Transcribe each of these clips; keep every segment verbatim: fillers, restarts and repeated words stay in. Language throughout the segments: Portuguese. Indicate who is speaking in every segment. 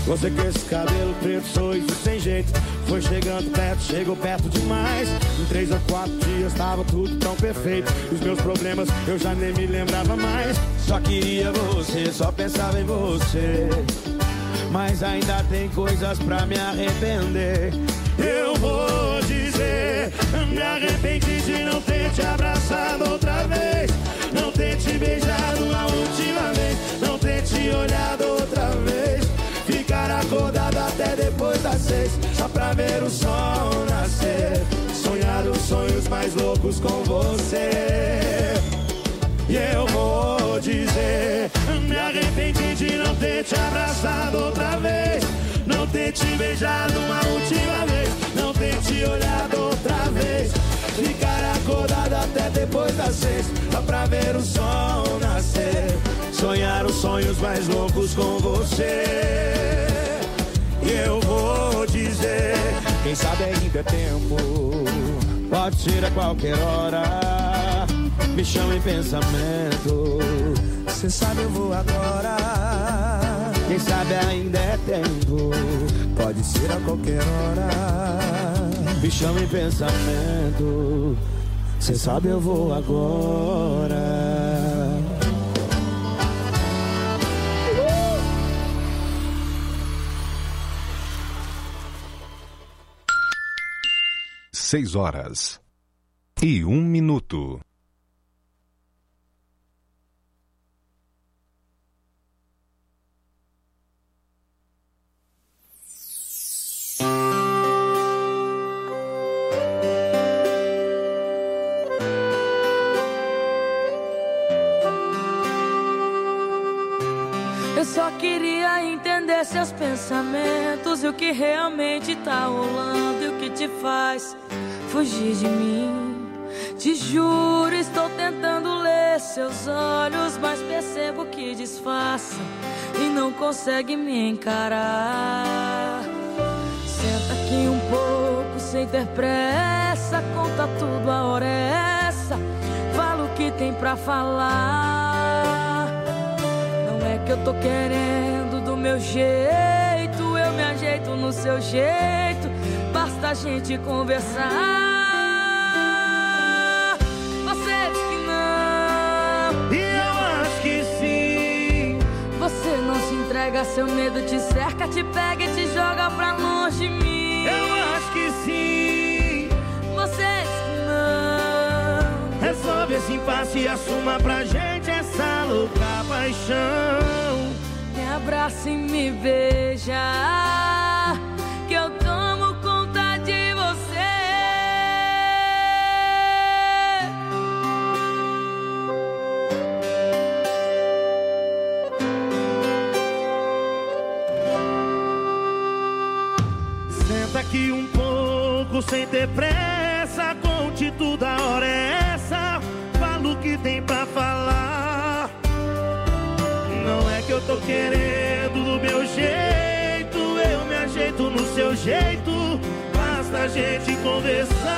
Speaker 1: Você com esse cabelo preto, sorriso sem jeito. Foi chegando perto, chegou perto demais. Em três ou quatro dias tava tudo tão perfeito. Os meus problemas eu já nem me lembrava mais. Só queria você, só pensava em você. Mas ainda tem coisas pra me arrepender. Eu vou dizer, me arrependi de não ter te abraçado outra vez, não ter te beijado a última vez, não ter te olhado outra vez, ficar acordado até depois das seis, só pra ver o sol nascer, sonhar os sonhos mais loucos com você. E eu vou dizer, me arrependi de não ter te abraçado outra vez, não ter te beijado uma última vez, não ter te olhado outra vez, ficar acordado até depois das seis, só pra ver o sol nascer, sonhar os sonhos mais loucos com você. E eu vou dizer, quem sabe ainda é tempo, pode ser a qualquer hora, me chama em pensamento, cê sabe eu vou agora. Quem sabe ainda é tempo, pode ser a qualquer hora, me chama em pensamento, cê sabe eu vou agora.
Speaker 2: Seis horas e um minuto.
Speaker 3: Eu só queria entender seus pensamentos e o que realmente tá rolando e o que te faz fugir de mim. Te juro, estou tentando ler seus olhos, mas percebo que disfarça e não consegue me encarar. Senta aqui um pouco sem ter pressa, conta tudo, a hora é essa, fala o que tem pra falar. Não é que eu tô querendo do meu jeito, eu me ajeito no seu jeito, basta a gente conversar. Você diz que não,
Speaker 1: e eu acho que sim.
Speaker 3: Você não se entrega, seu medo te cerca, te pega e te joga pra longe de mim.
Speaker 1: Eu acho que sim.
Speaker 3: Você diz que não,
Speaker 1: resolve esse impasse e assuma pra gente essa louca paixão.
Speaker 3: me abraça e me beija, que eu tomo conta de você.
Speaker 1: Senta aqui um pouco sem ter pressa, conte tudo, a hora é essa, fala o que tem pra falar. Não é que eu tô querendo do meu jeito, eu me ajeito no seu jeito, basta a gente conversar.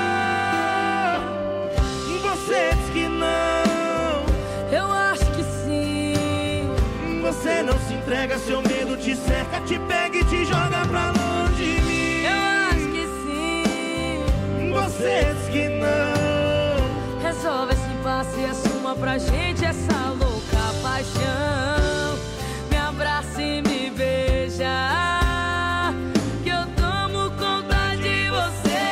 Speaker 1: Você diz que não,
Speaker 3: Eu acho que sim.
Speaker 1: você não se entrega, seu medo te cerca, te pega e te joga pra longe de mim.
Speaker 3: Eu acho que sim.
Speaker 1: Você diz que não,
Speaker 3: Resolve esse impasse e assuma pra gente essa louca paixão. Me abraça e me beija, que eu tomo conta de você.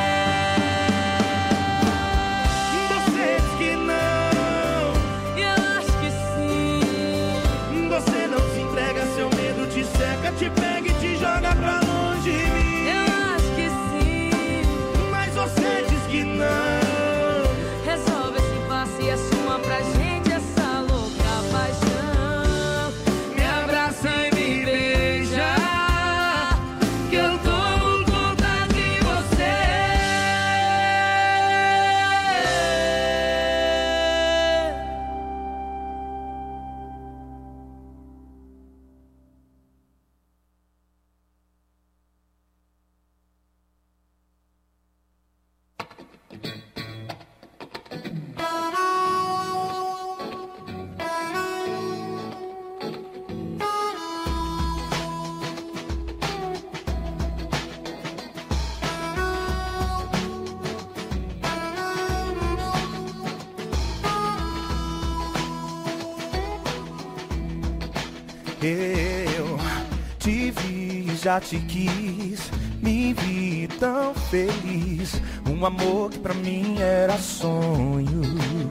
Speaker 1: você diz que não,
Speaker 3: E eu acho que sim.
Speaker 1: você não se entrega, seu medo te cerca, te pega e te joga pra longe de mim.
Speaker 3: Eu acho que sim.
Speaker 1: Mas você diz que não.
Speaker 3: Resolve esse impasse e assuma pra gente essa louca paixão.
Speaker 1: Me abraça e me beija, que eu tomo conta de você.
Speaker 4: Eu te vi, já te quis, me vi tão feliz. Um amor que pra mim era sonho.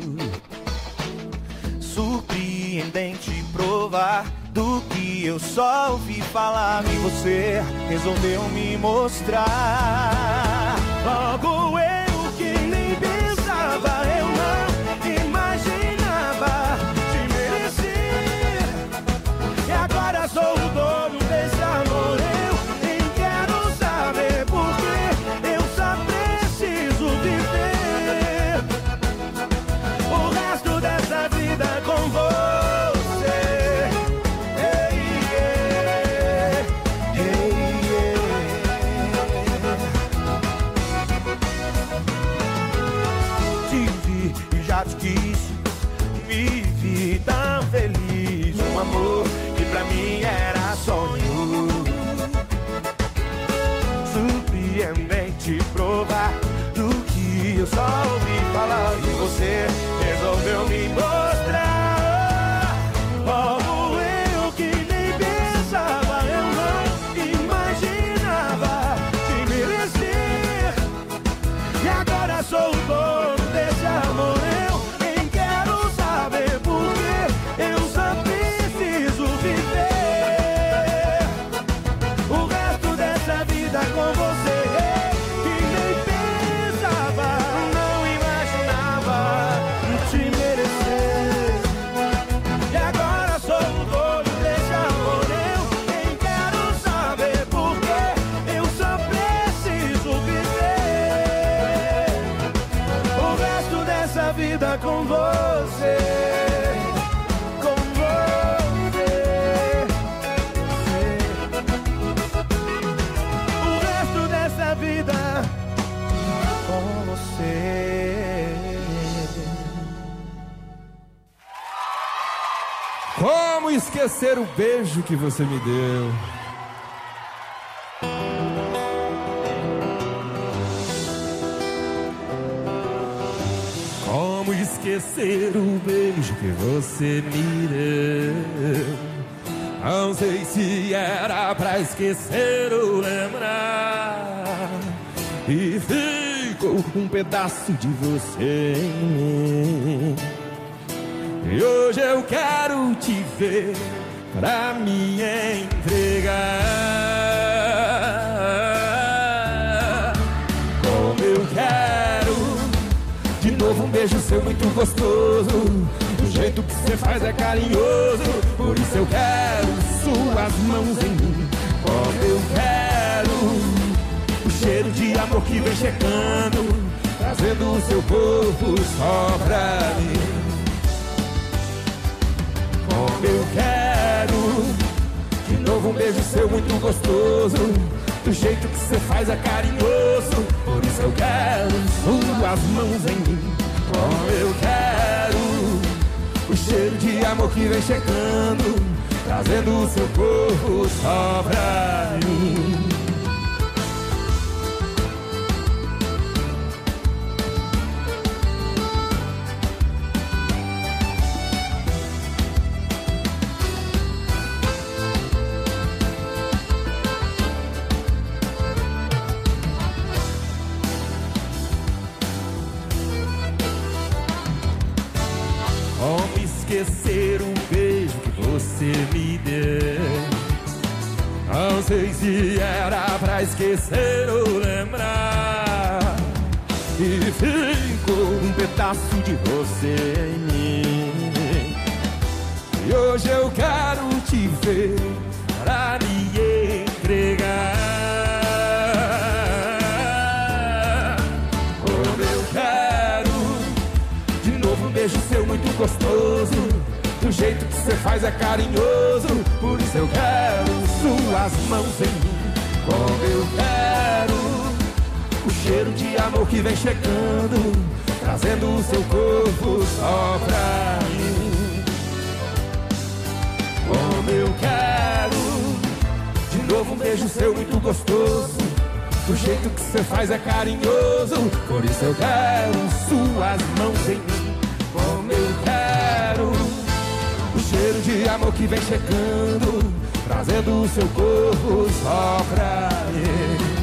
Speaker 4: Surpreendente provar do que eu só ouvi falar. E você resolveu me mostrar. Logo eu que nem pensava, eu não imaginava te merecer. E agora sou o dono desse amor. Eu nem quero saber porque eu só preciso viver o resto dessa vida com você. Hey, yeah. Hey, yeah. Te vi e já te quis, me vi tão feliz. Um amor que pra mim era sonho. Surpreendente provar do que eu só ouvi falar. E você resolveu me mostrar. Logo eu que nem pensava, eu não imaginava te merecer. E agora sou o dono desse amor. Eu nem quero saber porque eu só preciso viver o resto dessa vida com você. Que nem pensava, não imaginava te merecer. E agora sou o dono desse amor. Eu nem quero saber porque eu só preciso viver o resto dessa vida com você. Com você. O resto dessa vida com você.
Speaker 5: Como esquecer o beijo que você me deu? Como esquecer o beijo que você me deu? Não sei se era pra esquecer ou lembrar. E ficou um pedaço de você em mim. E hoje eu quero te ver pra me entregar. Como eu quero de novo um beijo seu muito gostoso. O jeito que você faz é carinhoso. Por isso eu quero suas mãos em mim. Como eu quero o cheiro de amor que vem chegando, trazendo o seu corpo só pra mim. Como eu quero de novo um beijo seu muito gostoso. Do jeito que você faz é carinhoso. Por isso eu quero suas mãos em mim. Como eu quero o cheiro de amor que vem chegando, trazendo o seu corpo só pra mim. Como esquecer o beijo que você me deu? Não sei se era pra esquecer ou lembrar. E ficou um pedaço de você em mim. E hoje eu quero te ver pra me entregar. Como eu quero de novo um beijo seu muito gostoso. Do jeito que você faz é carinhoso. Por isso eu quero suas mãos em mim. Como eu quero o cheiro de amor que vem chegando, trazendo o seu corpo só pra mim. Como eu quero de novo um beijo seu muito gostoso. Do jeito que você faz é carinhoso. Por isso eu quero suas mãos em mim. Como eu quero o cheiro de amor que vem chegando, trazendo o seu corpo só pra mim.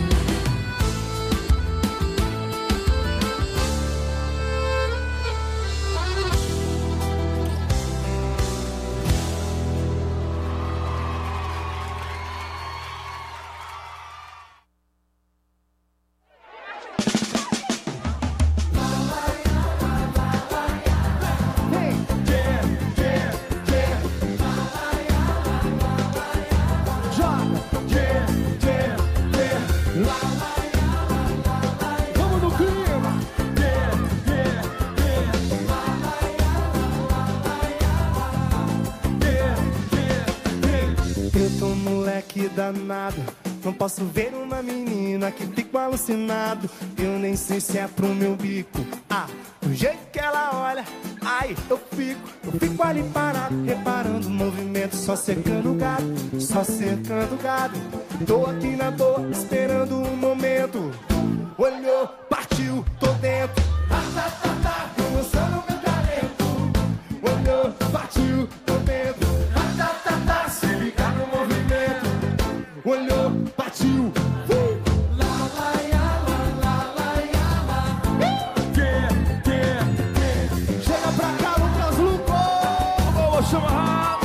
Speaker 4: Danado, não posso ver uma menina que fico alucinado. Eu nem sei se é pro meu bico. Ah, do jeito que ela olha, ai, eu fico, eu fico ali parado, reparando o movimento, só cercando o gado, só cercando o gado. Tô aqui na boa, esperando um momento. Olhou, partiu, tô dentro. Ah, tá, tá, tá, tô mostrando meu talento. Olhou, partiu, tô dentro. Ah, tá, tá, tá, se ligar no movimento. Olhou, partiu, fui. Lá, lá, lá, lá, lá, lá, lá. Yeah, yeah, yeah. Chega pra cá, Lucas Luco. Vou chamar.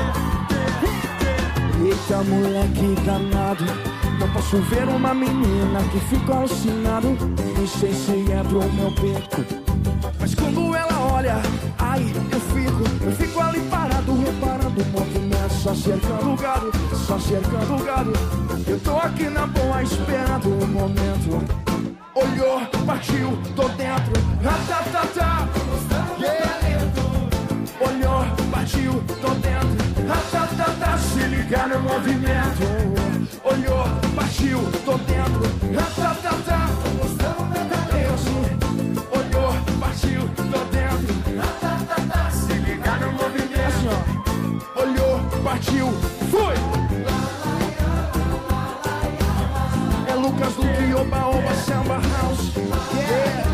Speaker 4: Eita, moleque danado, não posso ver uma menina que fica alucinado. Não sei se é pro meu beco, mas quando ela olha, ai, eu fico, eu fico ali parado, reparando o movimento, só cercando o gado, só cercando o gado. Eu tô aqui na boa, esperando o momento. Olhou, partiu, tô dentro. Ratatatá, yeah. Olhou, partiu, tô dentro. Ratatatá, se ligar no movimento. Olhou, partiu, tô dentro. Ratatatá, mostrando meu talento. Olhou, partiu, tô dentro. Ratatatá, se ligar no movimento. Olhou, partiu, fui. É Lucas Luque, Oba Oba Samba House. Yeah.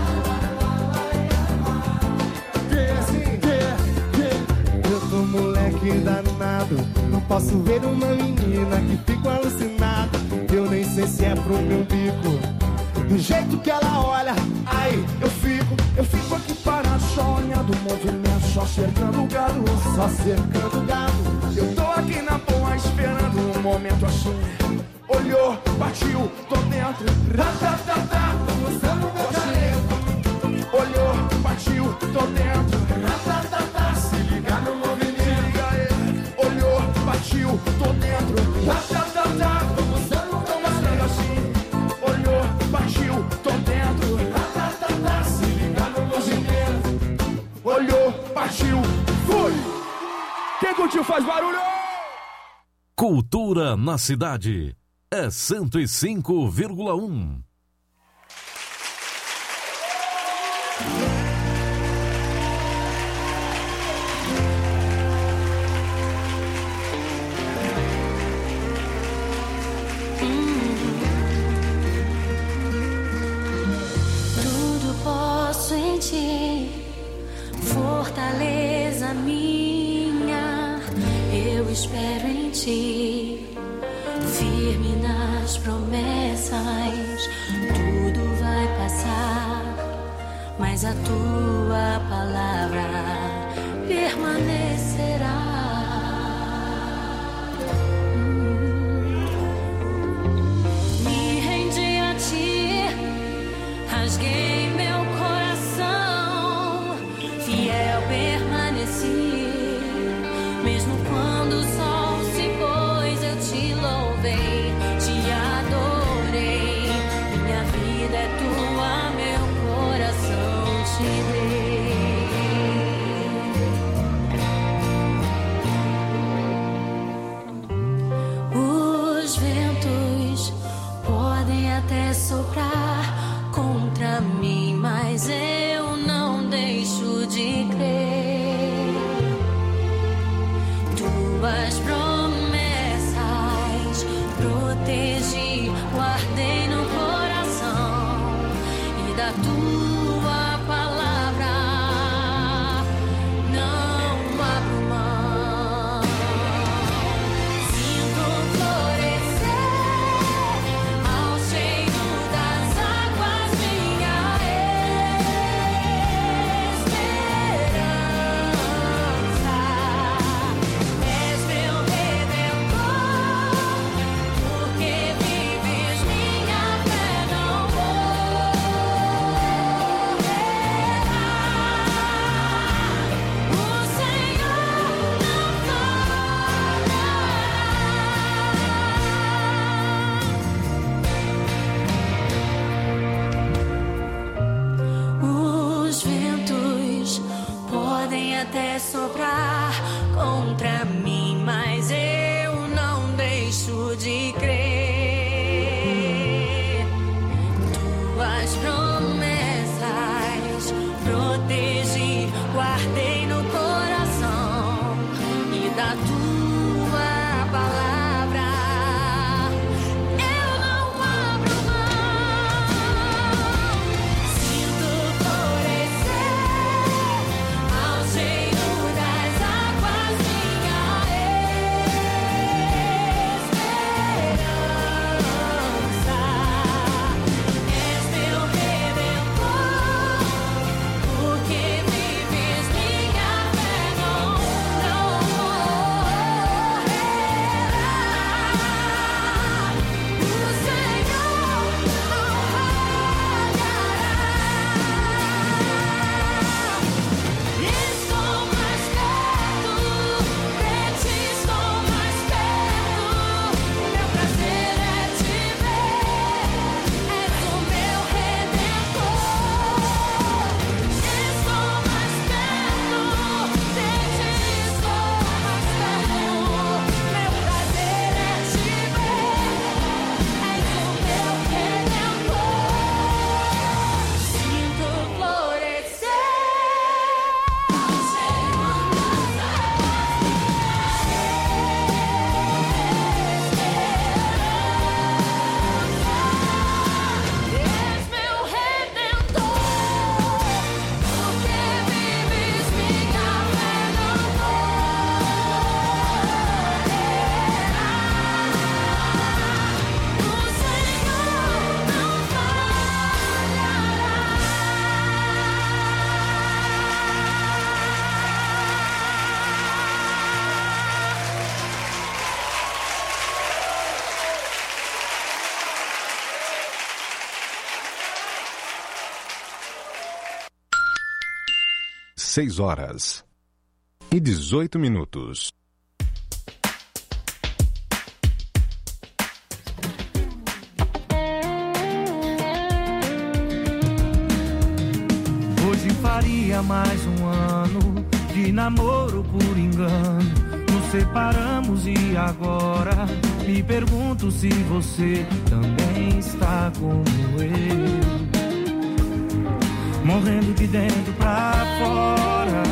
Speaker 4: Eu tô moleque danado, não posso ver uma menina que fico alucinado. Eu nem sei se é pro meu bico, do jeito que ela olha, ai, eu fico, eu fico aqui parado, só olhando o movimento, só cercando o gado, só cercando o gado. Eu tô aqui na boa, esperando um momento assim. Olhou, partiu, tô dentro. Ratatatá, tô mostrando meu talento. Olhou, partiu, tô dentro. Ratatatá, se ligar no movimento. Olhou, partiu, tô dentro. Ratatatá, tô mostrando meu talento assim. Olhou, partiu, tô dentro. Ratatatá, se ligar no movimento. Olhou, partiu, fui. Quem curtiu faz barulho.
Speaker 6: Cultura na cidade é cento e cinco vírgula um.
Speaker 3: Tudo posso em ti, fortaleza minha. Eu espero em ti, firme nas promessas. Tudo vai passar, mas a tua palavra permanecerá. Me rendi a ti, rasguei meu coração, fiel permaneci. Mesmo quando o sol se pôs, eu te louvei, te adorei. Minha vida é tua, meu coração te dei. Os ventos podem até soprar contra mim, mas eu não deixo de crer. Tuas promessas protegi, guardei no coração, e da tua palavra não abro mão. pude crer. Tuas promessas protegi, guardei no coração, e da tua palavra eu não abro mão. Sinto florescer ao cheiro das águas minha esperança. És meu redentor, porque vives minha fé, não, não morrerá. O Senhor não falhará. Estou mais perto, de ti estou mais perto. Meu prazer é te ver, és o meu redentor. Estou mais perto, de ti estou mais perto. Meu prazer é te ver, és o meu redentor. Sinto florescer ao cheiro das És meu redentor, porque vives minha fé, não morrerá. O Senhor não falhará.
Speaker 2: Seis horas e dezoito minutos.
Speaker 4: Hoje faria mais um ano de namoro por engano. Nos separamos e agora me pergunto se você também está como eu, morrendo de dentro pra fora.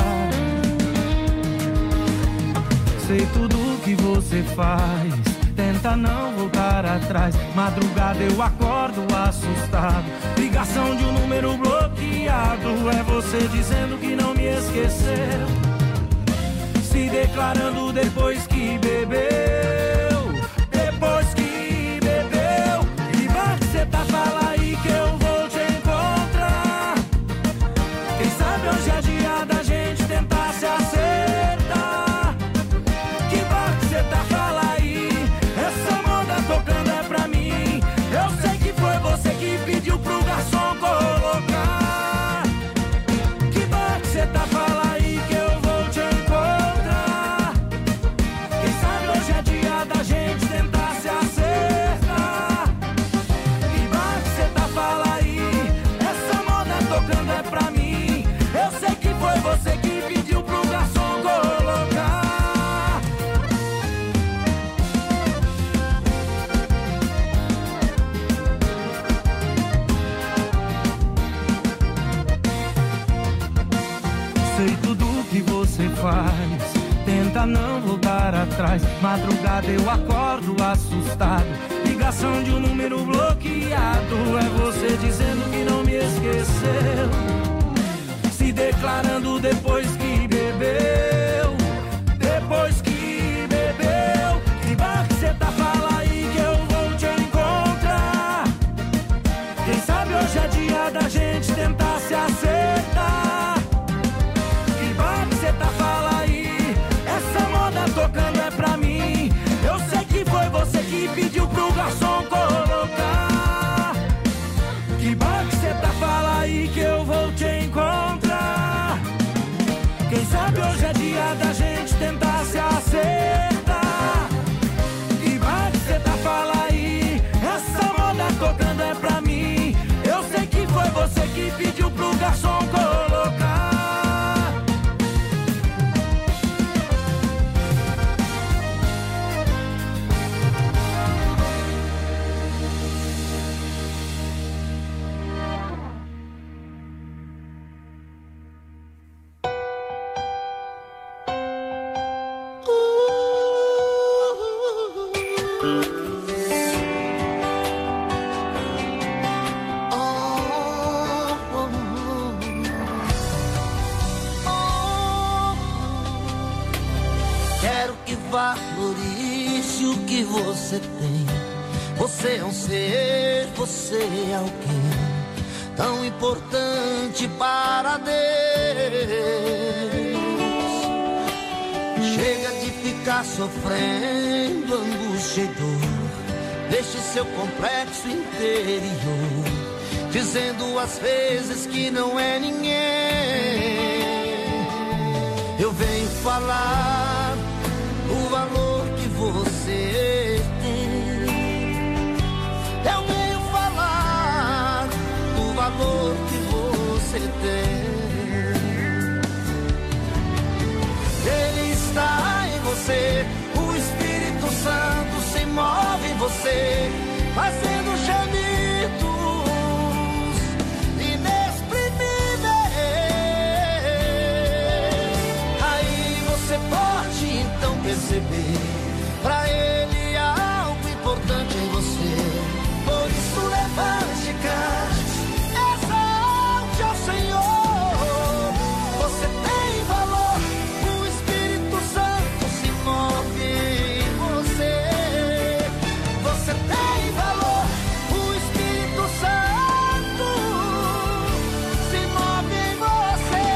Speaker 4: Sei tudo que você faz, tenta não voltar atrás. Madrugada eu acordo assustado, ligação de um número bloqueado. É você dizendo que não me esqueceu, se declarando depois que bebeu. Depois que bebeu, e vai que cê tá, fala aí que eu vou te encontrar. Quem sabe hoje é dia da gente tentar se acertar. Que vai que cê tá, fala aí, essa moda tocando é pra mim. Eu sei que foi você que pediu pro garçom colocar. Que vai que cê tá, fala aí que eu vou te encontrar. Quem sabe hoje é dia da gente tentar se acertar. Que vai que cê tá, fala aí, essa moda tocando é pra mim. Eu sei que foi você que pediu pro garçom colocar. Sei tudo que você faz, tenta não voltar atrás. Madrugada eu acordo assustado, ligação de um número bloqueado. É você dizendo que não me esqueceu, se declarando depois que bebeu. Depois que bebeu, que vai que cê tá, fala aí que eu vou te encontrar. Quem sabe hoje é dia da gente tentar se acertar. Que vai que cê tá, fala aí, essa moda tocando é pra mim. Eu sei que foi você que pediu pro garçom colocar. Que vai que cê tá, fala aí que eu vou te encontrar. Quem sabe hoje é dia
Speaker 7: Valorize o que você tem. Você é um ser, você é alguém tão importante para Deus. Chega de ficar sofrendo angústia e dor. Deixe seu complexo interior, dizendo às vezes que não é ninguém. Eu venho falar o valor que você tem. Eu venho falar do valor que você tem. Ele está em você, o Espírito Santo se move em você, fazendo gemidos inexprimíveis. Aí você pode então perceber, pra ele há algo importante em você. Por isso levante e cante, exalte ao Senhor. Você tem valor, o Espírito Santo se move em você. Você tem valor, o Espírito Santo se move em você.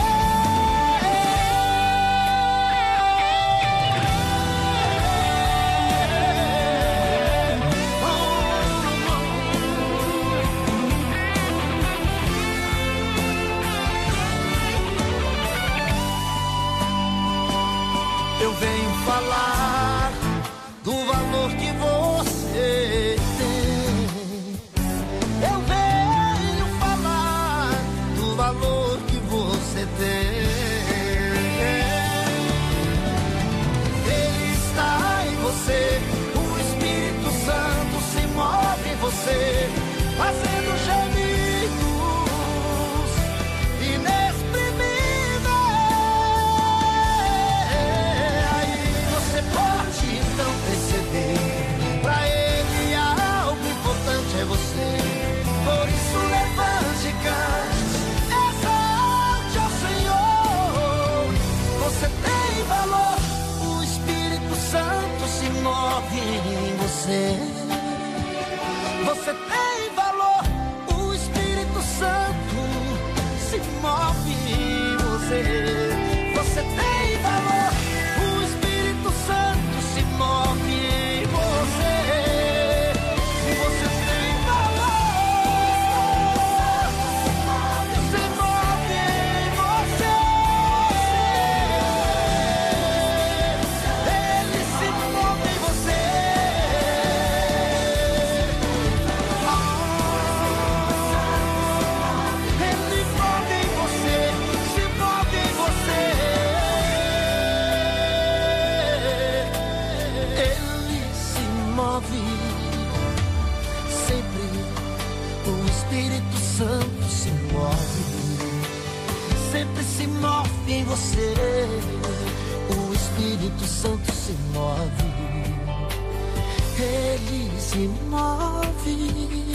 Speaker 7: Eu venho falar do valor que você tem. Eu venho falar do valor que você tem. Ele está em você, o Espírito Santo se move em você, fazendo gemidos inexprimíveis. Pode então perceber, pra ele há algo importante é você. Por isso levante e cante, exalte ao Senhor. Você tem valor, o Espírito Santo se move em você. Você tem valor, o Espírito Santo se move em você. Você tem valor, o Espírito Santo se move em você. Você tem valor, se move em você. Ele se move em você. Ele move em você, se move em você. Ele se move sempre, o Espírito Santo se move, sempre se move em você. O Espírito Santo se move, ele se move.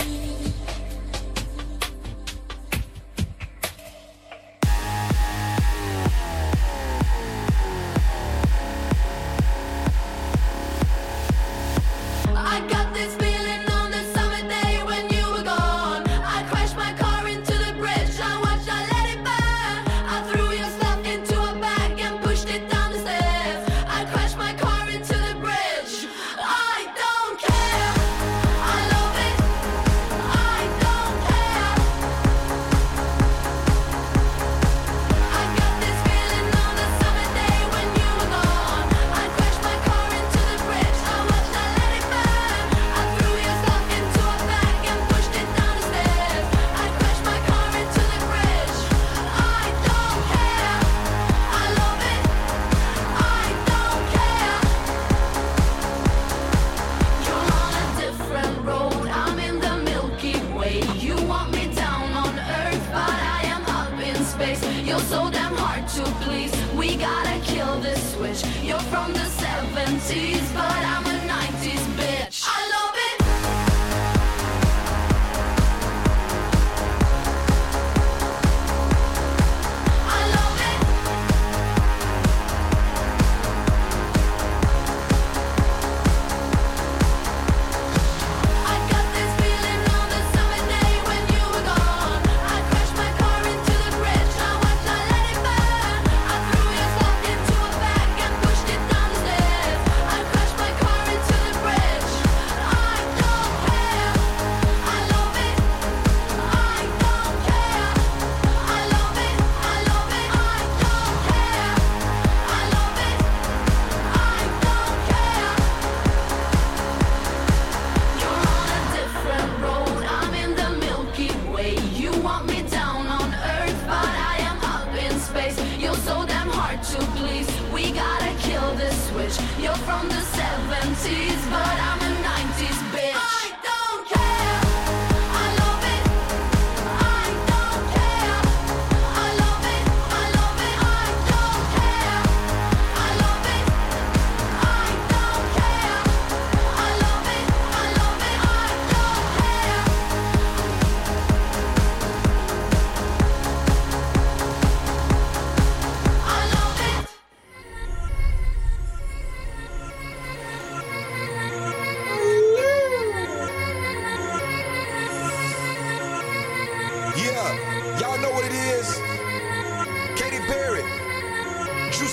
Speaker 3: I got this feeling on the summer day when you were gone. I crashed my car into the bridge. I watched, I let it burn. I threw your stuff into a bag and pushed it down the stairs. I crashed my car into the bridge. I don't care. I love it. I don't care. I got this feeling on the summer day when you were gone. I crashed my car into the bridge. I watched, I let it burn. I threw your stuff into a bag and pushed it down the stairs. I crashed my car into the bridge. I don't care. I love it. I don't care. You're on a different road. I'm in the Milky Way. You want me down on Earth, but I am up in space. You're so damn hard to please. We gotta kill this switch. You're from the seventies, but I'm a nineties bitch.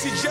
Speaker 5: Juicy J.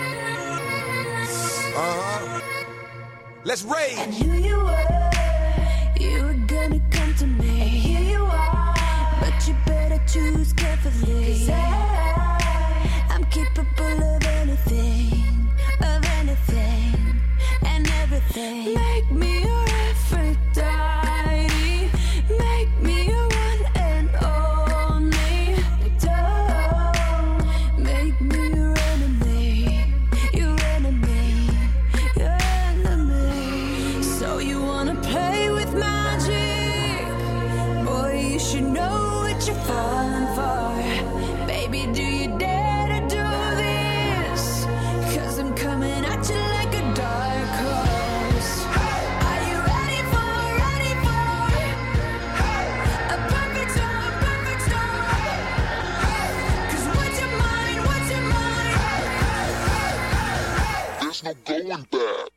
Speaker 5: Uh-huh. Let's rage.
Speaker 3: I knew you were, you were gonna come to me. And here you are, but you better choose carefully. 'Cause I, I'm capable of anything, of anything, and everything. Make me your Aphrodite, make me your one and only. Don't make me your enemy, your enemy, your enemy. So you wanna play with magic? Boy, you should know what you're falling for. Baby, do you dare to do this? 'Cause I'm coming at you like a dark horse. Are you ready for, ready for a perfect storm, perfect storm? 'Cause what's your mind, what's your mind?
Speaker 8: There's no going back.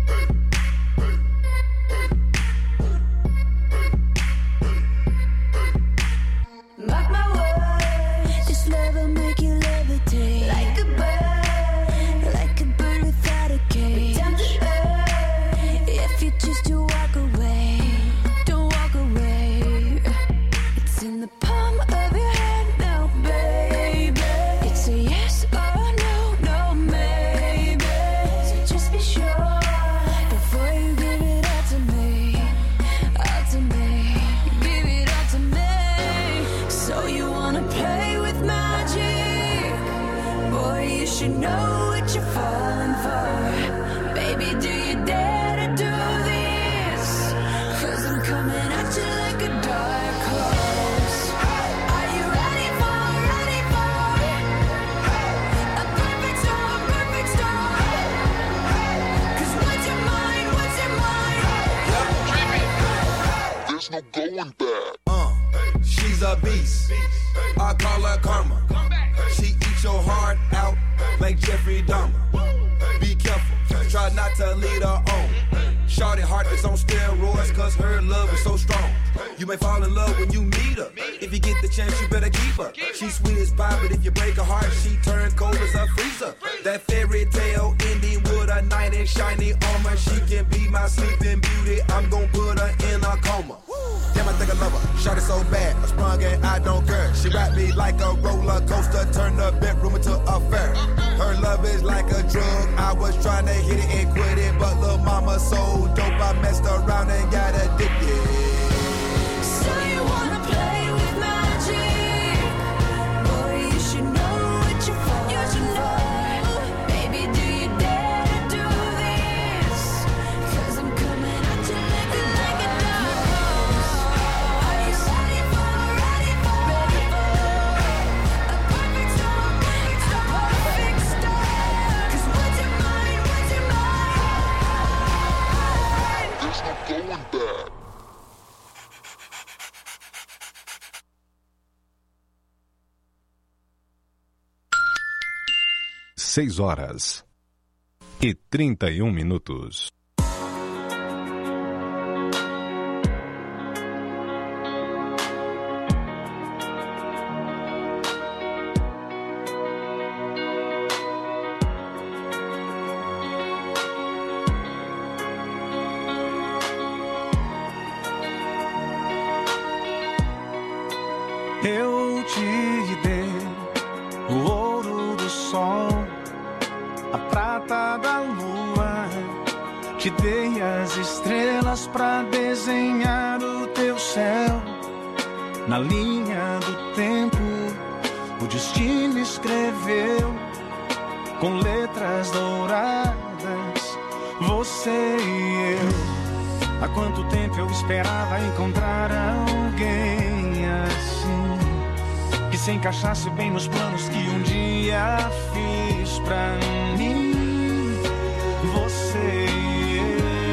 Speaker 3: Mark my words, this love will make you levitate like a bird, like a bird without a cage. Down to earth, if you choose to walk away, don't walk away. It's in the palm of your hand now, baby. It's a yes or no, no maybe. So just be sure before you give it all to me, all to me, give it all to me. So you wanna play with magic? Boy, you should know what you're falling for. Baby, do you dare to do this? 'Cause I'm coming at you like a dark horse. Are you ready for, ready for a perfect storm, perfect storm? 'Cause what's your mind, what's your mind?
Speaker 8: There's no going back.
Speaker 5: Uh, she's a beast. I call her karma. She eats your heart out like Jeffrey Dahmer. Be careful, try not to lead her on. Shorty heart is on steroids, 'cause her love is so strong. You may fall in love when you meet her. If you get the chance, you better keep her. She's sweet as pie, but if you break her heart, she turn cold as a freezer. That fairy tale ending with a knight in shiny armor. She can be my sleeping beauty. I'm gon' put her in a coma. Damn, I think I love her. Shorty so bad, I sprung and I don't care. She wrapped me like a roller coaster, turned the bedroom into a fair. Her love is like a drug. I was trying to hit it and quit it, but lil' mama so dope, I messed around and got addicted.
Speaker 3: So you wanna play with magic? Boy, you should know what you're falling for. Baby, do you dare to do this? 'Cause I'm coming at you like a, like a dark horse. Are you ready for, ready for, ready for a perfect storm, perfect storm, perfect storm? 'Cause what's your mind, what's your mind?
Speaker 8: There's no going back.
Speaker 2: Seis horas e trinta e um minutos.
Speaker 4: Eu te dei o ouro do sol, a prata da lua. Te dei as estrelas pra desenhar o teu céu. Na linha do tempo, o destino escreveu com letras douradas, você e eu. Há quanto tempo eu esperava encontrar alguém assim, que se encaixasse bem nos planos que um dia fiz pra mim. Você e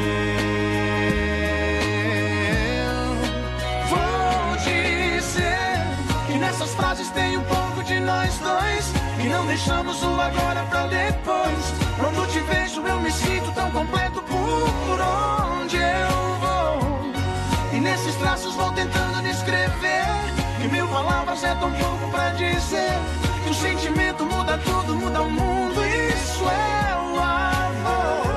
Speaker 4: eu. Vou dizer que nessas frases tem um pouco de nós dois, e não deixamos o agora pra depois. Quando te vejo eu me sinto tão completo por onde eu vou. E nesses traços vou tentando descrever que mil palavras é tão pouco pra dizer que o sentimento muda tudo, muda o mundo. Isso é o amor.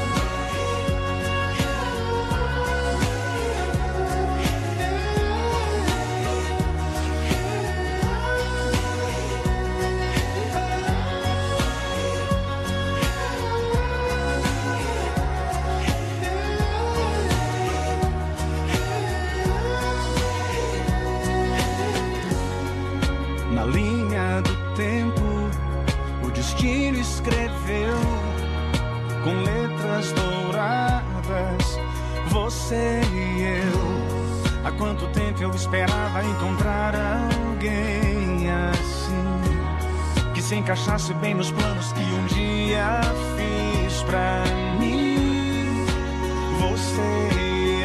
Speaker 4: Na linha do tempo, o destino escreveu com letras douradas você e eu. Há quanto tempo eu esperava encontrar alguém assim, que se encaixasse bem nos planos que um dia fiz pra mim. Você e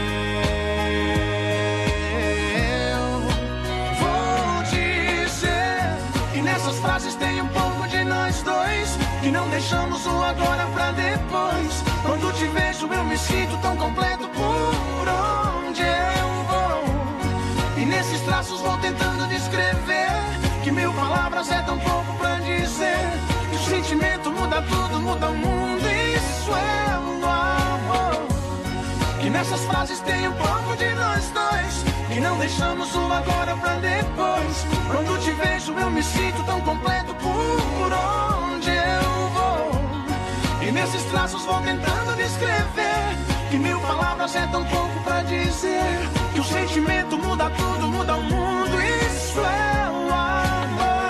Speaker 4: eu. Vou dizer que nessas frases tem um pouco de nós dois, que não deixamos o agora pra depois. Quando te vejo eu me sinto tão completo por onde eu vou. E nesses traços vou tentando descrever que mil palavras é tão pouco pra dizer que o sentimento muda tudo, muda o mundo. Isso é o amor. Que nessas frases tem um pouco de nós dois, que não deixamos o agora pra depois. Quando te vejo eu me sinto tão completo por onde eu vou. E nesses traços vou tentando descrever que mil palavras é tão pouco pra dizer que o sentimento muda tudo, muda o mundo. Isso é o amor.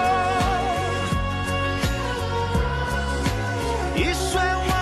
Speaker 4: Isso é o amor.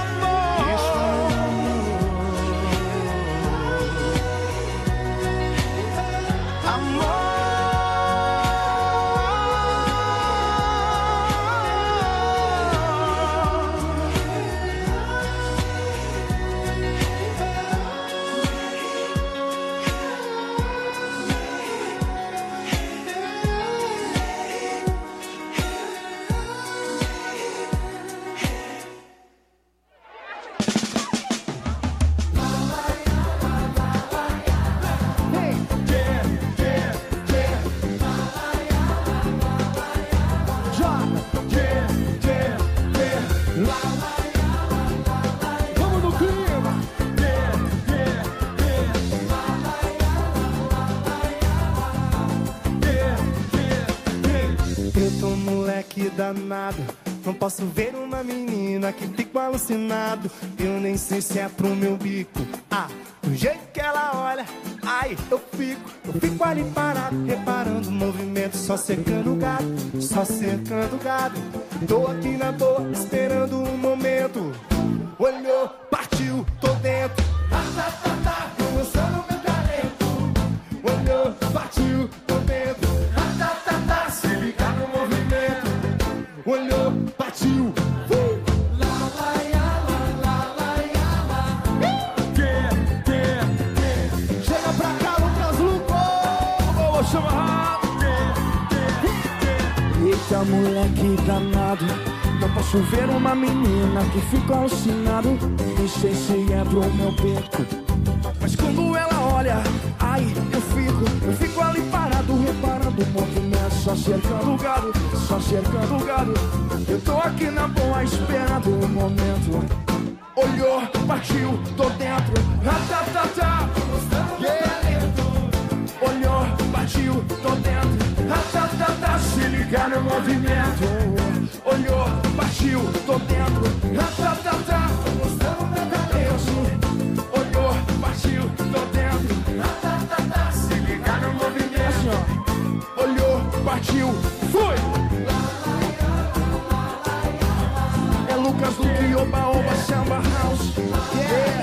Speaker 1: Danado, não posso ver uma menina que fico alucinado. Eu nem sei se é pro meu bico. Ah, do jeito que ela olha, ai, eu fico, eu fico ali parado, reparando o movimento, só secando o gado, só secando o gado. Tô aqui na boa, esperando um momento. Olhou, partiu, tô dentro. Ah, tá, tá, tá, tô mostrando meu talento. Olhou, partiu, tô dentro. Ah, tá, tá, tá, se ligar no movimento. Olhou, partiu, uh! Lá, lá, lá, lá, lá, lá, lá. Yeah, yeah, yeah. Chega pra cá, Lucas Luco. Vou chamar. Yeah, yeah, yeah. Eita, moleque danado, não posso ver uma menina que fica alucinado. Nem sei se é pro meu peito, mas quando ela olha, ai, eu fico, eu fico ali parado, reparando o movimento, só cercando o gado, só cercando o gado. Eu tô aqui na boa, esperando o momento. Olhou, partiu, tô dentro. Ah, tá, tá, tá. Yeah. Olhou, partiu, tô dentro. Ah, tá, tá, tá. Se ligar no movimento. Olhou, partiu, tô dentro. Ah, tá, tá, tá. Olhou, partiu, tô dentro. Ah, tá, tá, tá. Se ligar no movimento. Olhou, partiu, foi. É Lucas do que Oba Oba Samba House. Yeah.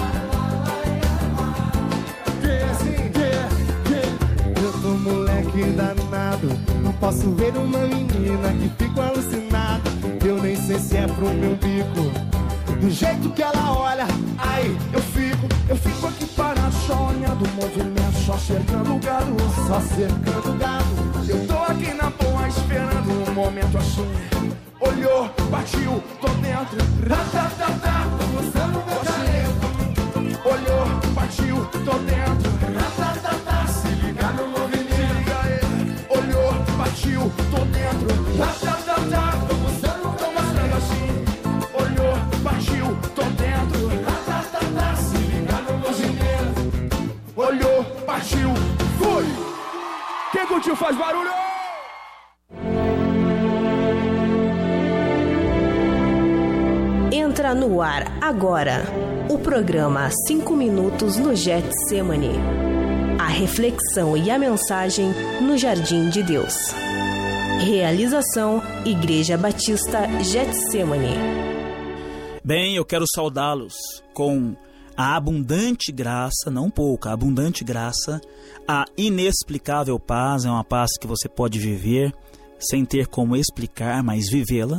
Speaker 1: Yeah, yeah, yeah. Eu tô moleque danado, não posso ver uma menina que fico alucinado. Eu nem sei se é pro meu bico. Do jeito que ela olha, ai, eu fico, eu fico aqui parado, só olhando o movimento, só cercando o gado, só cercando o gado. Eu tô aqui na boa, esperando um momento assim. Olhou, partiu, tô dentro. Ratatata, tô mostrando meu talento. Olhou, partiu, tô dentro. Ratatata, se ligar no movimento. Olhou, partiu,
Speaker 5: tô dentro. Tá, tá, tá, tá, tô gostando, tô gostando assim. Olhou, partiu, tô dentro. Tá, tá, tá, tá, se liga no movimento. Olhou, partiu, foi. Quem curtiu faz barulho.
Speaker 9: Entra no ar agora o programa cinco minutos no Getsemane. A reflexão e a mensagem no Jardim de Deus. Realização Igreja Batista Getsemane.
Speaker 10: Bem, eu quero saudá-los com a abundante graça, não pouca, a abundante graça, a inexplicável paz, é uma paz que você pode viver sem ter como explicar, mas vivê-la.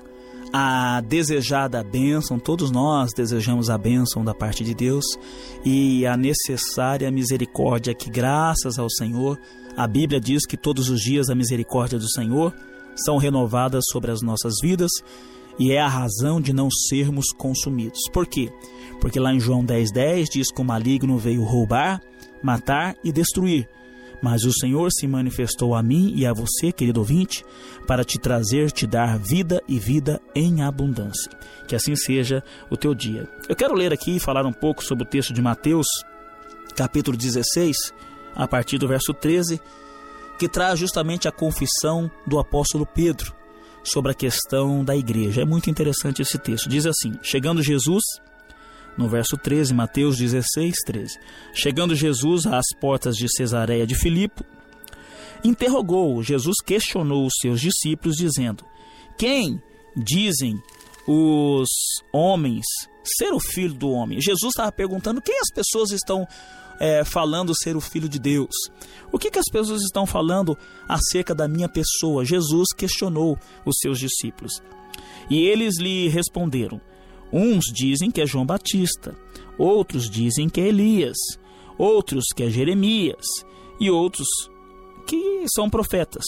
Speaker 10: A desejada bênção, todos nós desejamos a bênção da parte de Deus, e a necessária misericórdia que, graças ao Senhor, a Bíblia diz que todos os dias a misericórdia do Senhor são renovadas sobre as nossas vidas, e é a razão de não sermos consumidos. Por quê? Porque lá em João dez, dez diz que o maligno veio roubar, matar e destruir. Mas o Senhor se manifestou a mim e a você, querido ouvinte, para te trazer, te dar vida e vida em abundância. Que assim seja o teu dia. Eu quero ler aqui e falar um pouco sobre o texto de Mateus, capítulo dezesseis, a partir do verso treze, que traz justamente a confissão do apóstolo Pedro sobre a questão da igreja. É muito interessante esse texto. Diz assim: chegando Jesus... No verso treze, Mateus dezesseis, treze. Chegando Jesus às portas de Cesareia de Filipe, interrogou, Jesus questionou os seus discípulos, dizendo: quem dizem os homens ser o Filho do Homem? Jesus estava perguntando quem as pessoas estão é, falando ser o Filho de Deus. O que, que as pessoas estão falando acerca da minha pessoa? Jesus questionou os seus discípulos. E eles lhe responderam: uns dizem que é João Batista, outros dizem que é Elias, outros que é Jeremias, e outros que são profetas.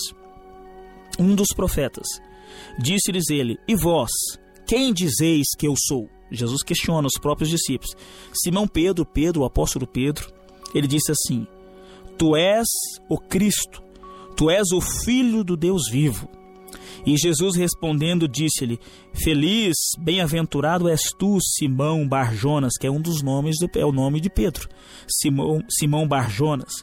Speaker 10: Um dos profetas. Disse-lhes ele: e vós, quem dizeis que eu sou? Jesus questiona os próprios discípulos. Simão Pedro, Pedro, o apóstolo Pedro, ele disse assim: tu és o Cristo, tu és o Filho do Deus vivo. E Jesus respondendo disse-lhe: feliz, bem-aventurado és tu, Simão Barjonas, que é um dos nomes, do, é o nome de Pedro, Simão, Simão Barjonas,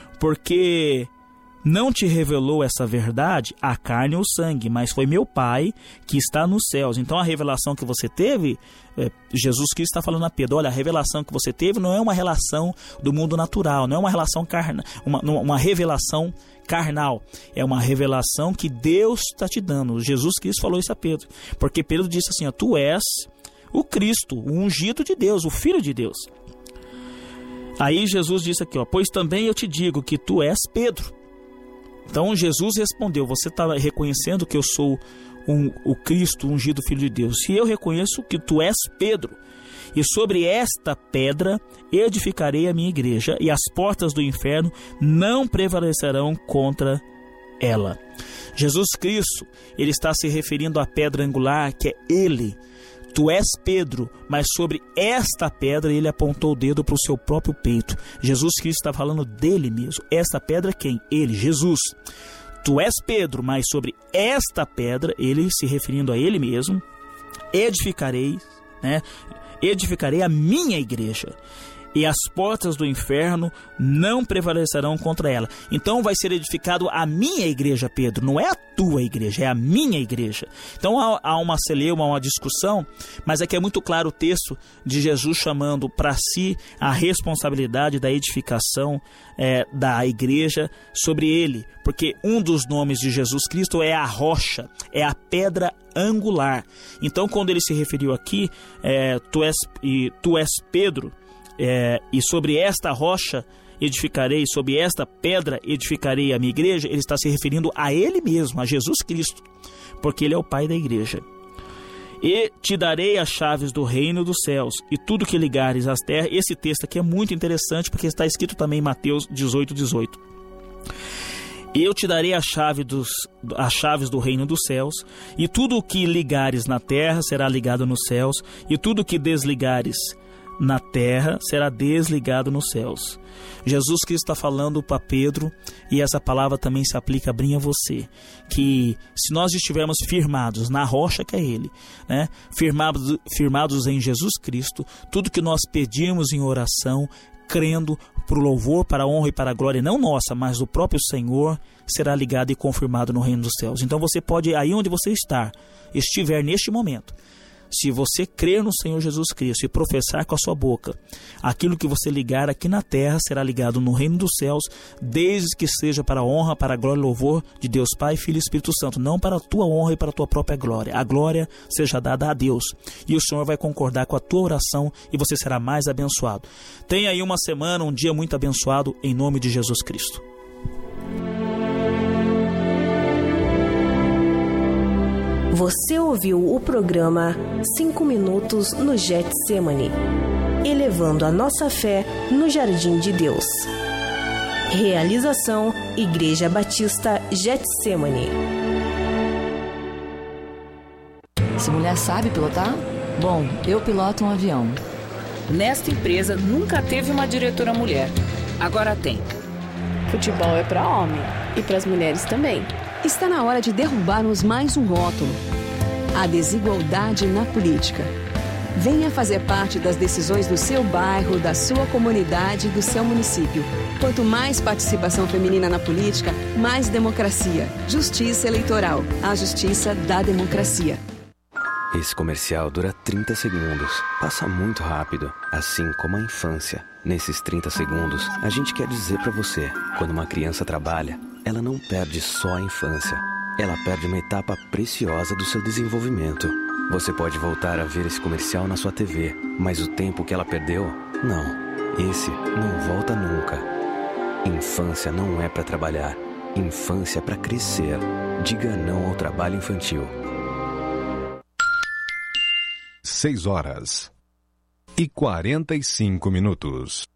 Speaker 10: porque não te revelou essa verdade a carne ou sangue, mas foi meu Pai que está nos céus. Então a revelação que você teve, é, Jesus Cristo está falando a Pedro: olha, a revelação que você teve não é uma relação do mundo natural, não é uma relação carnal, uma, uma revelação carnal, é uma revelação que Deus está te dando. Jesus Cristo falou isso a Pedro, porque Pedro disse assim: ó, tu és o Cristo, o ungido de Deus, o Filho de Deus. Aí Jesus disse aqui, ó, pois também eu te digo que tu és Pedro. Então Jesus respondeu: você está reconhecendo que eu sou um, o Cristo, o ungido Filho de Deus, e eu reconheço que tu és Pedro, e sobre esta pedra edificarei a minha igreja, e as portas do inferno não prevalecerão contra ela. Jesus Cristo, ele está se referindo à pedra angular, que é ele. Tu és Pedro, mas sobre esta pedra ele apontou o dedo para o seu próprio peito. Jesus Cristo está falando dele mesmo. Esta pedra quem? Ele, Jesus. Tu és Pedro, mas sobre esta pedra, ele se referindo a ele mesmo, edificarei, né? Edificarei a minha igreja, e as portas do inferno não prevalecerão contra ela. Então vai ser edificado a minha igreja, Pedro, não é a tua igreja, é a minha igreja. Então há, há uma celeuma, uma discussão, mas aqui é muito claro o texto de Jesus chamando para si a responsabilidade da edificação é, da igreja sobre ele, porque um dos nomes de Jesus Cristo é a rocha, é a pedra angular. Então quando ele se referiu aqui, é, tu, és, e, tu és Pedro, É, e sobre esta rocha edificarei, sobre esta pedra edificarei a minha igreja, ele está se referindo a ele mesmo, a Jesus Cristo, porque ele é o Pai da igreja. E te darei as chaves do reino dos céus, e tudo que ligares às terras. Esse texto aqui é muito interessante, porque está escrito também em Mateus dezoito, dezoito. Eu te darei a chave dos, as chaves do reino dos céus, e tudo o que ligares na terra será ligado nos céus, e tudo o que desligares na terra será desligado nos céus. Jesus Cristo está falando para Pedro, e essa palavra também se aplica a mim e a você, que se nós estivermos firmados na rocha que é Ele, né? firmados, firmados em Jesus Cristo, tudo que nós pedimos em oração, crendo para o louvor, para a honra e para a glória, não nossa, mas do próprio Senhor, será ligado e confirmado no reino dos céus. Então você pode, aí onde você está, estiver neste momento, se você crer no Senhor Jesus Cristo e professar com a sua boca, aquilo que você ligar aqui na terra será ligado no reino dos céus, desde que seja para a honra, para a glória e louvor de Deus Pai, Filho e Espírito Santo, não para a tua honra e para a tua própria glória. A glória seja dada a Deus, e o Senhor vai concordar com a tua oração e você será mais abençoado. Tenha aí uma semana, um dia muito abençoado, em nome de Jesus Cristo.
Speaker 9: Você ouviu o programa cinco minutos no Getsemane, elevando a nossa fé no Jardim de Deus. Realização Igreja Batista Getsemane.
Speaker 11: Essa mulher sabe pilotar? Bom, eu piloto um avião.
Speaker 12: Nesta empresa nunca teve uma diretora mulher. Agora tem.
Speaker 13: Futebol é para homem e para as mulheres também.
Speaker 14: Está na hora de derrubarmos mais um rótulo: a desigualdade na política. Venha fazer parte das decisões do seu bairro, da sua comunidade, do seu município. Quanto mais participação feminina na política, mais democracia. Justiça eleitoral, a justiça da democracia.
Speaker 15: Esse comercial dura trinta segundos. Passa muito rápido, assim como a infância. Nesses trinta segundos, a gente quer dizer pra você: quando uma criança trabalha, ela não perde só a infância. Ela perde uma etapa preciosa do seu desenvolvimento. Você pode voltar a ver esse comercial na sua T V, mas o tempo que ela perdeu, não. Esse não volta nunca. Infância não é pra trabalhar. Infância é pra crescer. Diga não ao trabalho infantil.
Speaker 2: seis horas e quarenta e cinco minutos.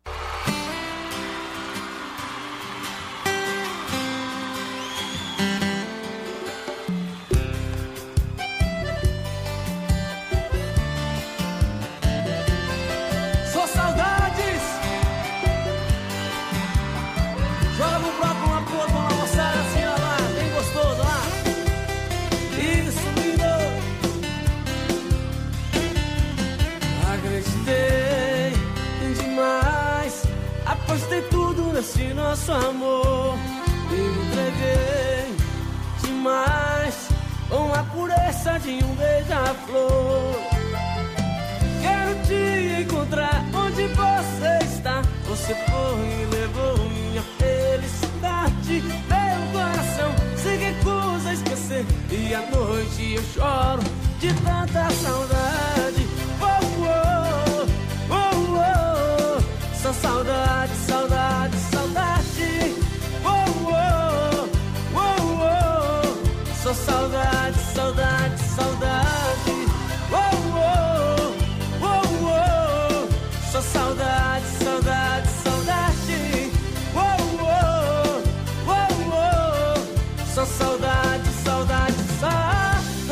Speaker 5: Só saudades. Joga no bloco uma porra, uma moçada assim, ó lá, bem gostoso, lá. Isso, lindo. Acreditei demais, apostei tudo nesse nosso amor e me entreguei demais com a pureza de um beija-flor. Quero te encontrar onde você está. Você foi e levou minha felicidade. Meu coração se recusa a esquecer, e à noite eu choro de tanta saudade. Oh, oh, oh, oh. Só saudade, saudade, saudade. Oh, oh, oh, oh. Só saudade, saudade, saudade. Oh, oh, oh, oh. Só saudade, saudade, saudade. Oh, oh, oh, oh. Só saudade, saudade, saudade.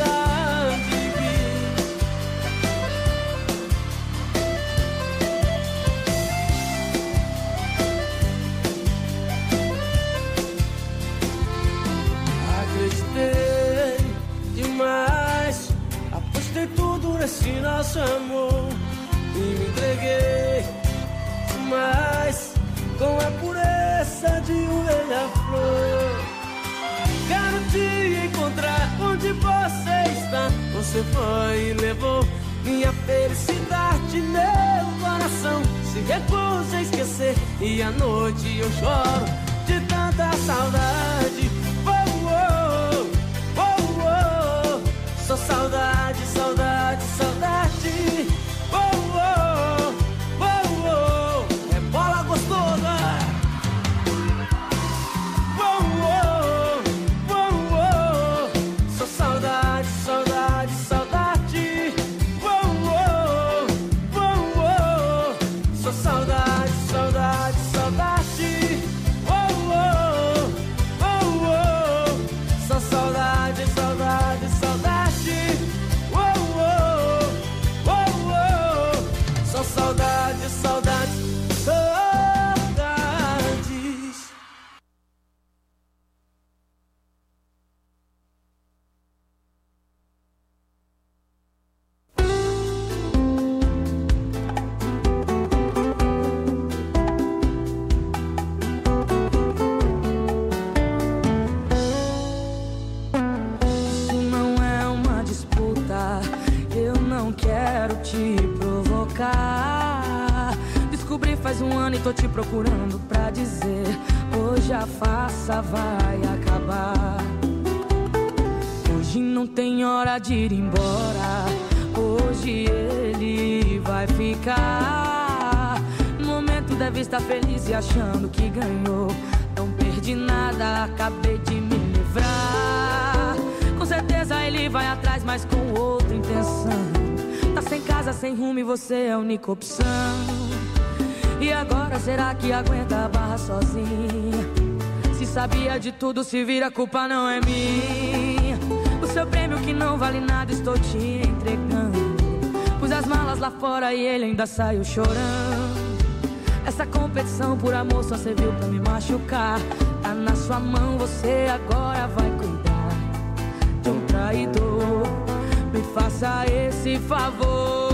Speaker 5: Nesse nosso amor e me entreguei demais com a pureza de um beija-flor. Quero te encontrar onde você está. Você foi e levou minha felicidade. Meu coração se recusa a esquecer, e à noite eu choro de tanta saudade. Oh, oh, oh, oh. Só saudade, saudade, saudade. Oh, oh, oh, oh. É bola gostosa. Oh, oh, oh, oh. Só saudade, saudade, saudade. Oh, oh, oh, oh. Só saudade, saudade, saudade. Oh, oh, oh,
Speaker 3: faz um ano e tô te procurando pra dizer: hoje a farsa vai acabar. Hoje não tem hora de ir embora. Hoje ele vai ficar. No momento deve estar feliz e achando que ganhou. Não perdi nada, acabei de me livrar. Com certeza ele vai atrás, mas com outra intenção. Tá sem casa, sem rumo e você é a única opção. E agora será que aguenta a barra sozinha? Se sabia de tudo, se vira, a culpa não é minha. O seu prêmio que não vale nada estou te entregando. Pus as malas lá fora e ele ainda saiu chorando. Essa competição por amor só serviu pra me machucar. Tá na sua mão, você agora vai cuidar de um traidor. Me faça esse favor.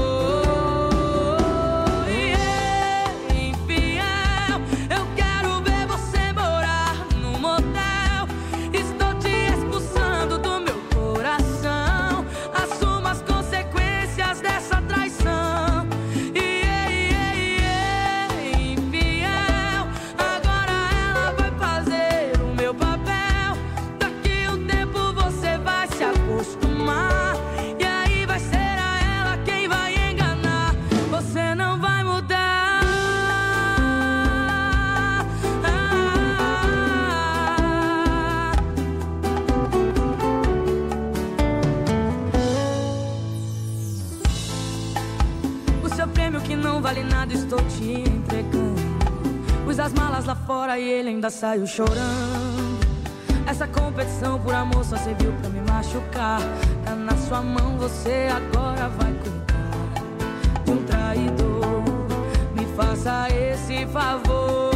Speaker 3: Estou te entregando. Pus as malas lá fora e ele ainda saiu chorando. Essa competição por amor só serviu pra me machucar. Tá na sua mão, você agora vai cuidar de um traidor. Me faça esse favor.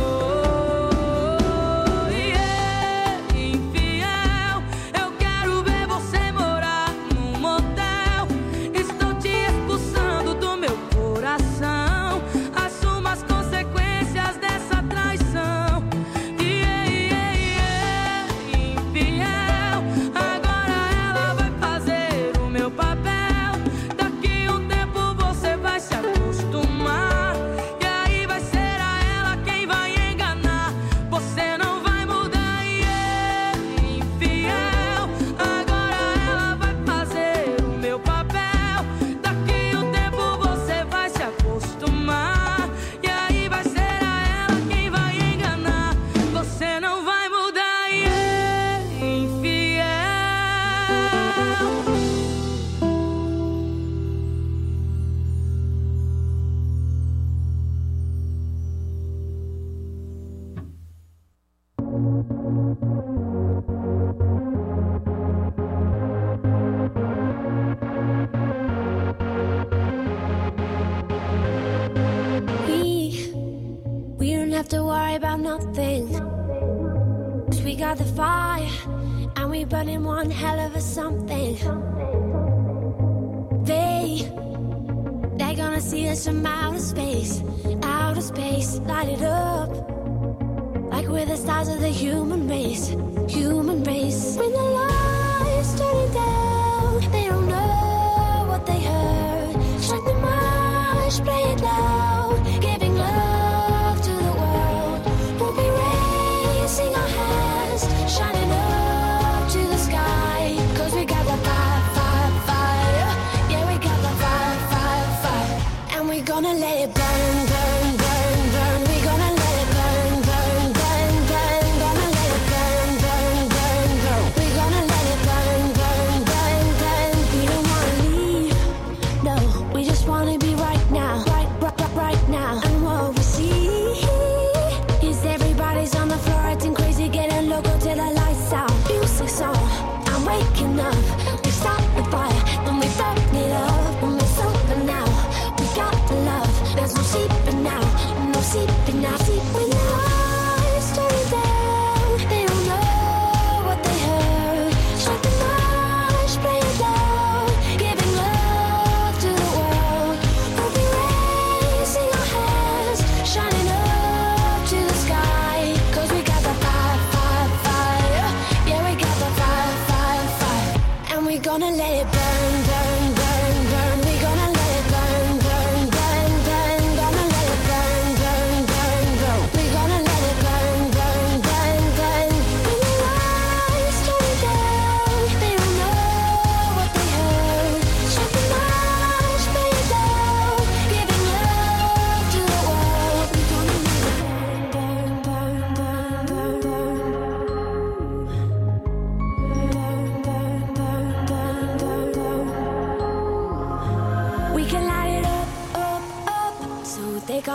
Speaker 16: The fire, and we burning one hell of a something. They, they're gonna see us from outer space, outer space, light it up, like we're the stars of the human race, human race. When the lights turning down, they don't know what they heard. Strike the march, play it loud, giving love to the world. We'll be raising our hands, shining up to the sky. Cause we got the fire, fire, fire. Yeah, we got the fire, fire, fire. And we're gonna let it burn, burn, burn, burn. We're gonna let it burn, burn, burn, burn. Gonna let it burn, burn, burn, burn. We're gonna let it burn, burn, burn, burn. We don't wanna leave, no. We just wanna be right now, right, right, right now. And what we see is everybody's on the floor acting crazy, getting loco till the lights out. Music's on, I'm waking up. We start the fire, then we burn it up. When we're sober now, we got the love. There's no sleeping now, no sleeping now. Sleep when the lights turn down. They don't know what they heard. Strike the march, play it loud, giving love to the world. We'll be raising our hands, shining up to the sky. Cause we got the fire, fire, fire. Yeah, we got the fire, fire, fire. And we're gonna let it burn, burn, burn, burn. We're gonna let it burn, burn, burn, burn. Gonna let it burn, burn, burn.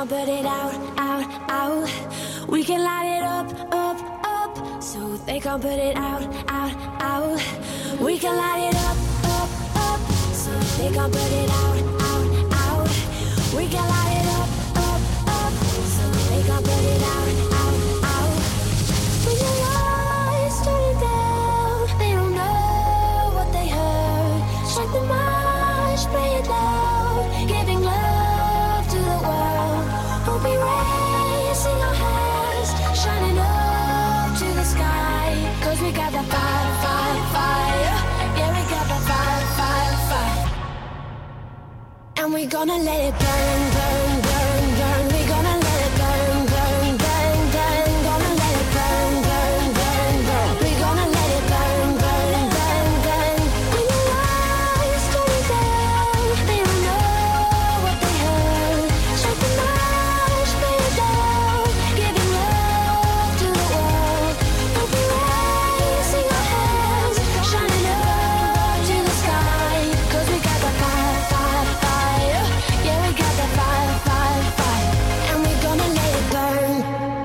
Speaker 16: can't put it out, out, out. We can light it up, up, up, so they can't put it out, out, out. We can light it up, up, up, so they can't put it out, out, out. We can light it up, up, up, so they can't put it out, out, out. When the lights turn down, they don't know what they heard. Strike the march, play it loud, giving love to the world. We'll be raising our hands, shining up to the sky. Cause we got the fire, fire, fire. Yeah, we got the fire, fire, fire. And we're gonna let it burn, burn, burn, burn. We're gonna let it burn, burn, burn, burn. Gonna let it burn, burn, burn, burn. We're gonna let it burn, burn, burn, burn. When the lights turn down, they don't know what they heard. Strike the march, play it loud, giving love to the world. We'll be raising our hands, shining up to the sky. Cause we got the fire, fire, fire. Yeah, we got the fire, fire, fire. And we're gonna let it burn.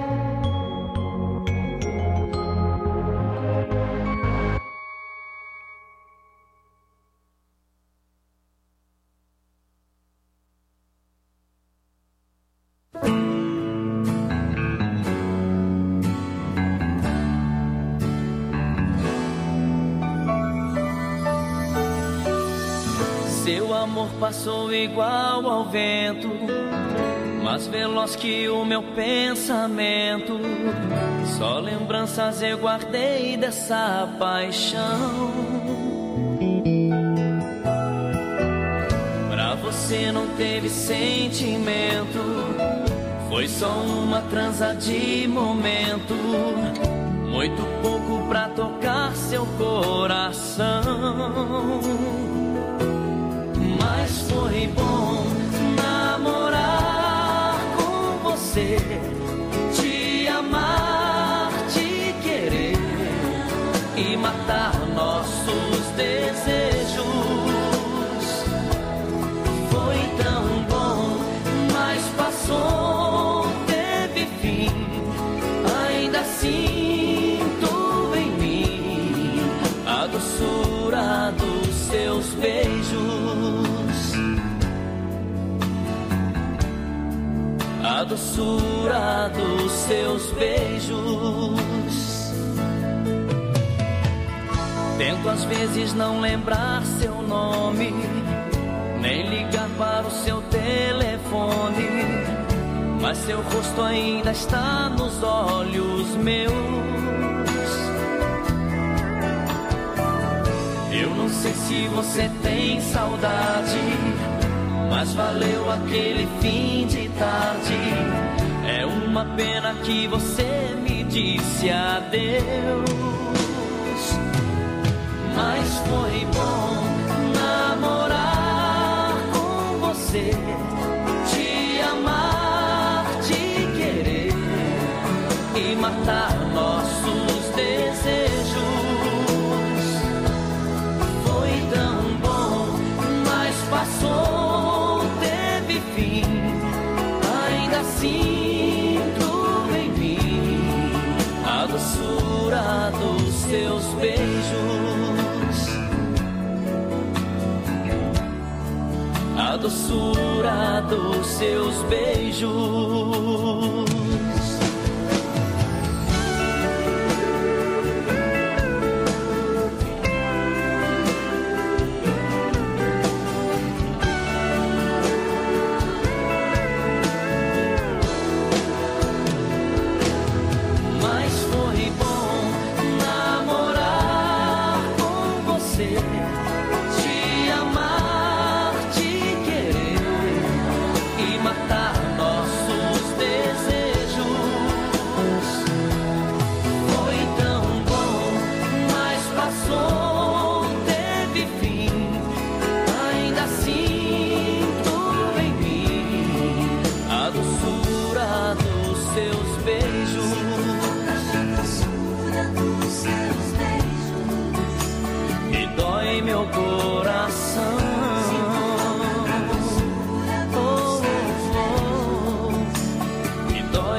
Speaker 17: Seu amor passou igual ao vento, mais veloz que o meu pensamento. Só lembranças eu guardei dessa paixão. Pra você não teve sentimento, foi só uma transa de momento. Muito pouco pra tocar seu coração. Mas foi bom namorar com você, te amar, te querer e matar nossos desejos. Foi tão bom, mas passou, teve fim. Ainda sinto em mim a doçura dos seus beijos. A doçura dos seus beijos. Tento às vezes não lembrar seu nome, nem ligar para o seu telefone, mas seu rosto ainda está nos olhos meus. Eu não sei se você tem saudade, mas valeu aquele fim de tarde. É uma pena que você me disse adeus. Mas foi bom namorar com você, te amar, te querer e matar nossos desejos. Foi tão bom, mas passou, teve fim. Ainda sinto em mim a doçura dos seus beijos. A doçura dos seus beijos. Nossos desejos.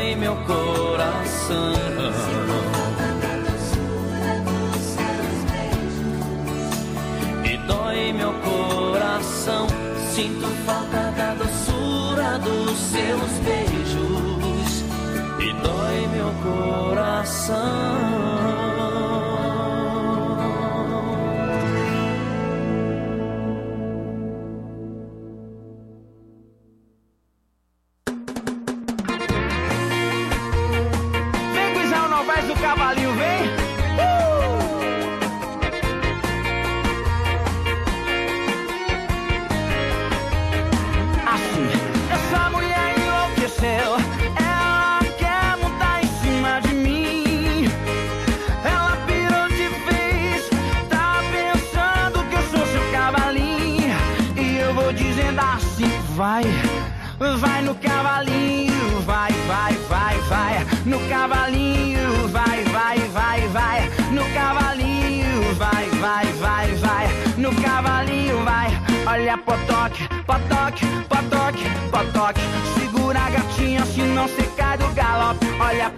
Speaker 17: dói meu coração. E dói meu coração. Sinto falta da doçura dos seus beijos. E dói meu coração.
Speaker 4: O cavalinho vem. Uh! Assim, essa mulher enlouqueceu. Ela quer montar em cima de mim. Ela pirou de vez. Tá pensando que eu sou seu cavalinho. E eu vou dizendo assim: vai, vai no cavalinho. Vai, vai, vai, vai no cavalinho. Vai, vai, vai, vai no cavalinho. Vai, vai, vai, vai no cavalinho. Vai, olha potoque, potoque, potoque, potoque. Segura a gatinha, senão cê cai do galope. Olha